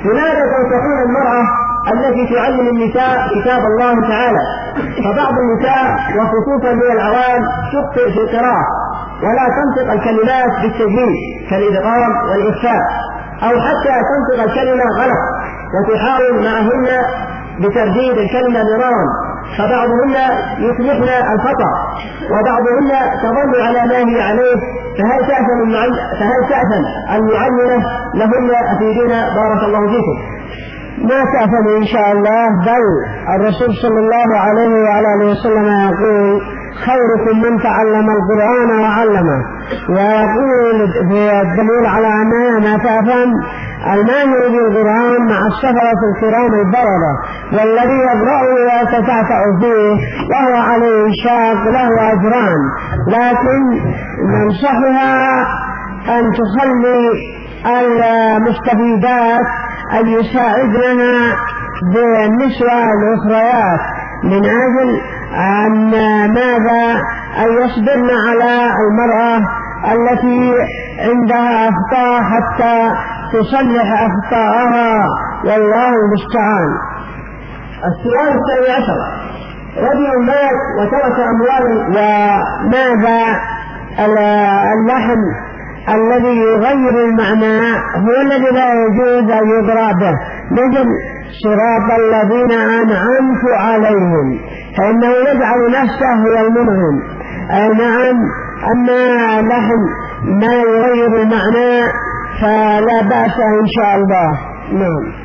لماذا تنصحون المرأة التي تعلم النساء كتاب الله تعالى؟ فبعض النساء وخصوصا من العوام تخطئ في القراءة ولا تنطق الكلمات بالتجويد كالإدغام والإخفاء، أو حتى تنطق الكلمة غلط وتحاول معهن بترديد الكلمة مرارا، فبعضهن يصلحن الخطأ وبعضهن تظل على ما هي عليه، فهل تأثم المعلمة لهن؟ أفيدونا بارك الله فيكم. ما تأثم إن شاء الله، بل الرسول صلى الله عليه وعلى آله وسلم يقول خيركم من تعلم القرآن وعلمه، ويقول في الدليل على أنها ما تأثم الماهر بالقرآن مع السفرة الكرام البررة، والذي يقرأه ويتتعتع فيه وهو عليه شاق له أجران، لكن ننصحها أن تخلي المستفيدات أن يساعدنا بالنسوة الأخريات من أجل أن ماذا أن يصبرن على المرأة التي عندها أخطاء حتى تصلح أخطاءها، والله المستعان. السؤال 12: رجل مات وترك أمواله، وماذا اللحن الذي يغير المعنى هو الذي لا يجوز أن يقرأ به، مثل صراط الذين أنعمت عليهم، فإنه يجعل نفسه هو المنعم. نعم، أما لحن ما يغير المعنى فلا بأس إن شاء الله. نعم.